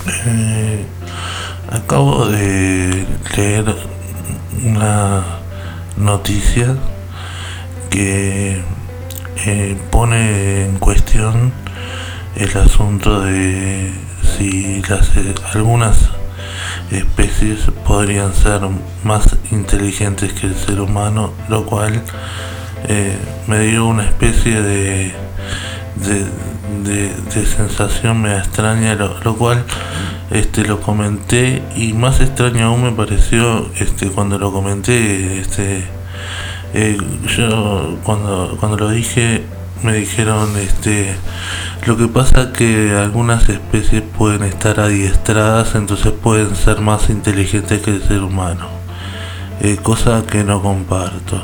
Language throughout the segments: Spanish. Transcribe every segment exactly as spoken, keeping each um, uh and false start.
Eh, acabo de leer una noticia que eh, pone en cuestión el asunto de si las, eh, algunas especies podrían ser más inteligentes que el ser humano, lo cual eh, me dio una especie de, de, de, de sensación media extraña, lo, lo cual este, lo comenté, y más extraño aún me pareció este, cuando lo comenté. Este, eh, yo cuando, cuando lo dije me dijeron este lo que pasa que algunas especies pueden estar adiestradas, entonces pueden ser más inteligentes que el ser humano, eh, cosa que no comparto.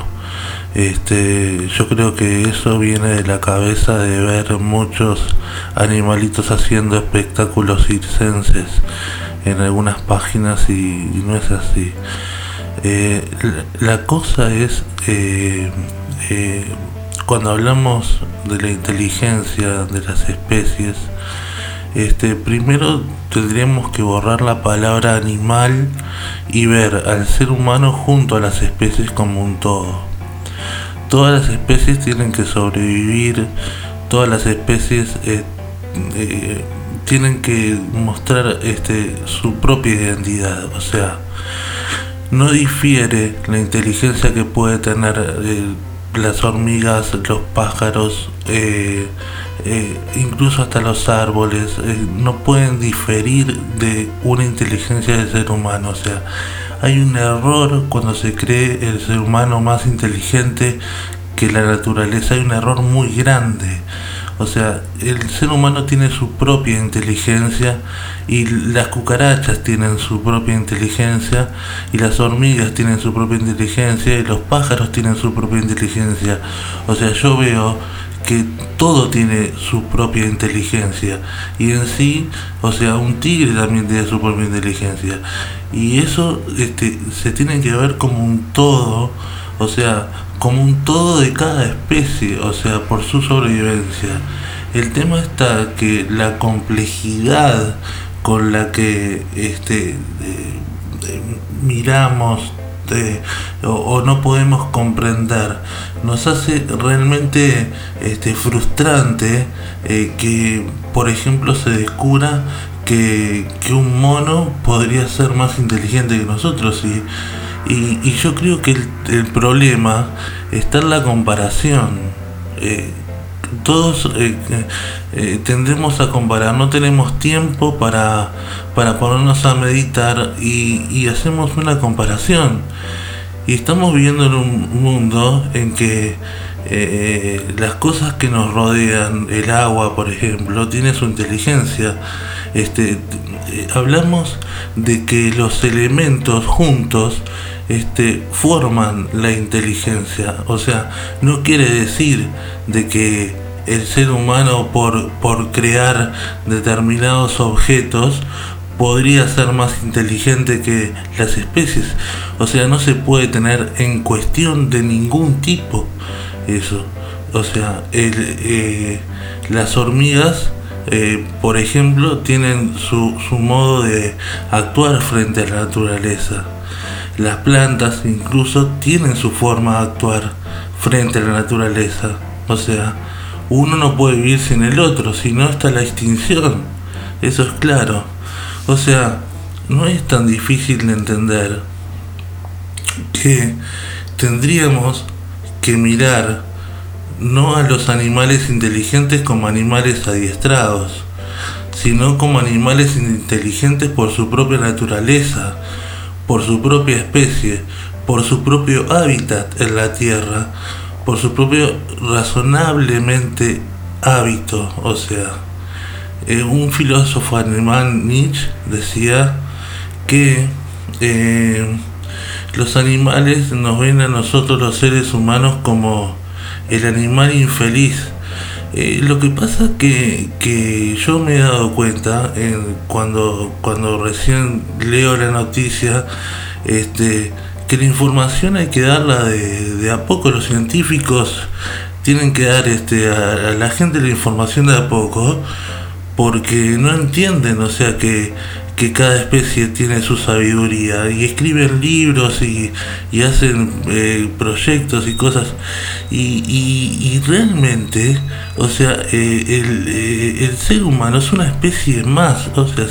Este, yo creo que eso viene de la cabeza de ver muchos animalitos haciendo espectáculos circenses en algunas páginas, y, y no es así. Eh, la, la cosa es eh, eh, cuando hablamos de la inteligencia de las especies, este, primero tendríamos que borrar la palabra animal y ver al ser humano junto a las especies como un todo. Todas las especies tienen que sobrevivir, todas las especies eh, eh, tienen que mostrar este, su propia identidad, o sea, no difiere la inteligencia que puede tener eh, las hormigas, los pájaros, eh, eh, incluso hasta los árboles, eh, no pueden diferir de una inteligencia del ser humano. O sea, hay un error cuando se cree el ser humano más inteligente que la naturaleza, hay un error muy grande. O sea, el ser humano tiene su propia inteligencia, y las cucarachas tienen su propia inteligencia, y las hormigas tienen su propia inteligencia, y los pájaros tienen su propia inteligencia. O sea, yo veo que todo tiene su propia inteligencia, y en sí, o sea, un tigre también tiene su propia inteligencia, y eso este, se tiene que ver como un todo, o sea, como un todo de cada especie, o sea, por su sobrevivencia. El tema está que la complejidad con la que este eh, eh, miramos eh, o, o no podemos comprender nos hace realmente este, frustrante eh, que, por ejemplo, se descubra que, que un mono podría ser más inteligente que nosotros. y Y, y yo creo que el, el problema está en la comparación. Eh, todos eh, eh, tendemos a comparar, no tenemos tiempo para, para ponernos a meditar, y, y hacemos una comparación. Y estamos viviendo en un mundo en que eh, las cosas que nos rodean, el agua, por ejemplo, tiene su inteligencia. Este, eh, hablamos de que los elementos juntos este, forman la inteligencia. O sea, no quiere decir de que el ser humano por, por crear determinados objetos podría ser más inteligente que las especies. O sea, no se puede tener en cuestión de ningún tipo eso. O sea, el, eh, las hormigas, eh, por ejemplo, tienen su, su modo de actuar frente a la naturaleza. Las plantas incluso tienen su forma de actuar frente a la naturaleza. O sea, uno no puede vivir sin el otro, si no está la extinción. Eso es claro. O sea, no es tan difícil de entender que tendríamos que mirar no a los animales inteligentes como animales adiestrados, sino como animales inteligentes por su propia naturaleza, por su propia especie, por su propio hábitat en la tierra, por su propio razonablemente hábito. O sea, eh, un filósofo alemán, Nietzsche, decía que eh, los animales nos ven a nosotros los seres humanos como el animal infeliz. Eh, lo que pasa que, que yo me he dado cuenta eh, cuando, cuando recién leo la noticia, este, que la información hay que darla de, de a poco. Los científicos tienen que dar este, a, a la gente la información de a poco, porque no entienden, o sea, que, que cada especie tiene su sabiduría y escriben libros y, y hacen eh, proyectos y cosas y, y, y realmente, o sea, eh, el, eh, el ser humano es una especie más, o sea,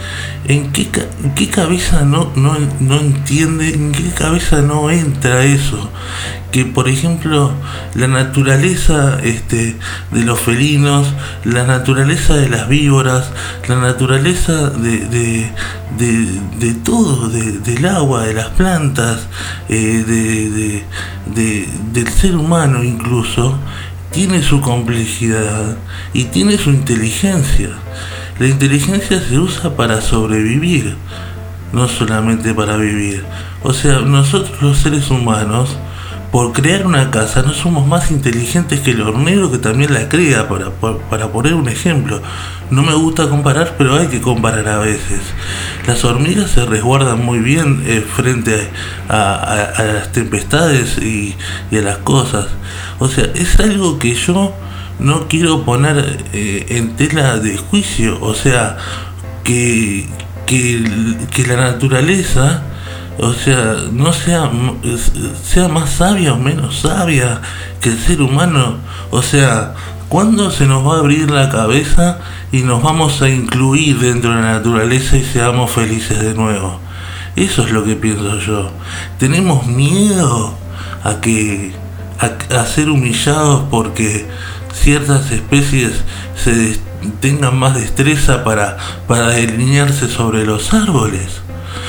¿en qué, en qué cabeza no, no, no entiende, en qué cabeza no entra eso? Que por ejemplo la naturaleza este, de los felinos, la naturaleza de las víboras, la naturaleza de, de, de, de todo, de, del agua, de las plantas, eh, de, de, de, del ser humano incluso, tiene su complejidad y tiene su inteligencia. La inteligencia se usa para sobrevivir, no solamente para vivir. O sea, nosotros los seres humanos, por crear una casa, no somos más inteligentes que el hornero que también la crea, para, para poner un ejemplo. No me gusta comparar, pero hay que comparar a veces. Las hormigas se resguardan muy bien eh, frente a, a, a las tempestades y, y a las cosas. O sea, es algo que yo no quiero poner eh, en tela de juicio. O sea, que, que, que la naturaleza, o sea, no sea, sea más sabia o menos sabia que el ser humano. O sea, ¿cuándo se nos va a abrir la cabeza y nos vamos a incluir dentro de la naturaleza y seamos felices de nuevo? Eso es lo que pienso yo. Tenemos miedo a que a, a ser humillados porque ciertas especies se tengan más destreza para, para delinearse sobre los árboles.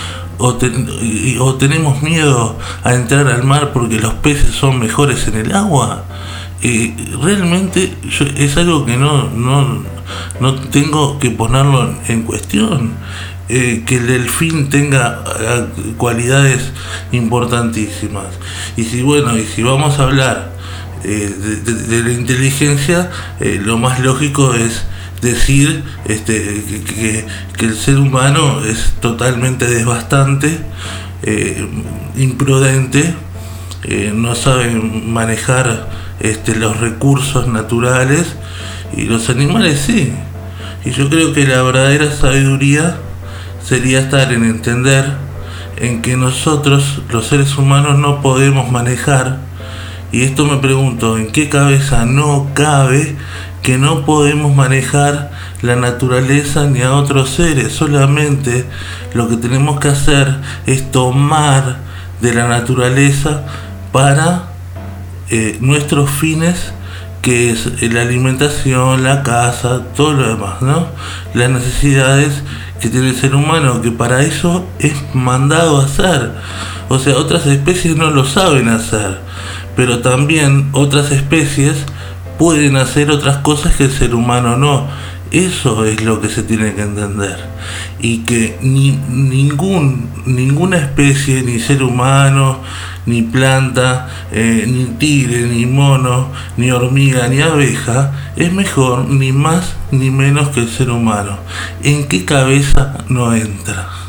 O, ten, o tenemos miedo a entrar al mar porque los peces son mejores en el agua. Eh, realmente yo, es algo que no, no, no tengo que ponerlo en cuestión. Eh, que el delfín tenga uh, cualidades importantísimas. Y si bueno, y si vamos a hablar eh, de, de, de la inteligencia, eh, lo más lógico es decir este, que, que, que el ser humano es totalmente desbastante, eh, imprudente, eh, no sabe manejar este, los recursos naturales, y los animales sí. Y yo creo que la verdadera sabiduría sería estar en entender en que nosotros, los seres humanos, no podemos manejar, y esto me pregunto, ¿en qué cabeza no cabe que no podemos manejar la naturaleza ni a otros seres? Solamente lo que tenemos que hacer es tomar de la naturaleza para eh, nuestros fines, que es la alimentación, la casa, todo lo demás, ¿no? Las necesidades que tiene el ser humano, que para eso es mandado a hacer. O sea, otras especies no lo saben hacer, pero también otras especies pueden hacer otras cosas que el ser humano no. Eso es lo que se tiene que entender. Y que ni, ningún, ninguna especie, ni ser humano, ni planta, eh, ni tigre, ni mono, ni hormiga, ni abeja, es mejor, ni más ni menos que el ser humano. ¿En qué cabeza no entra?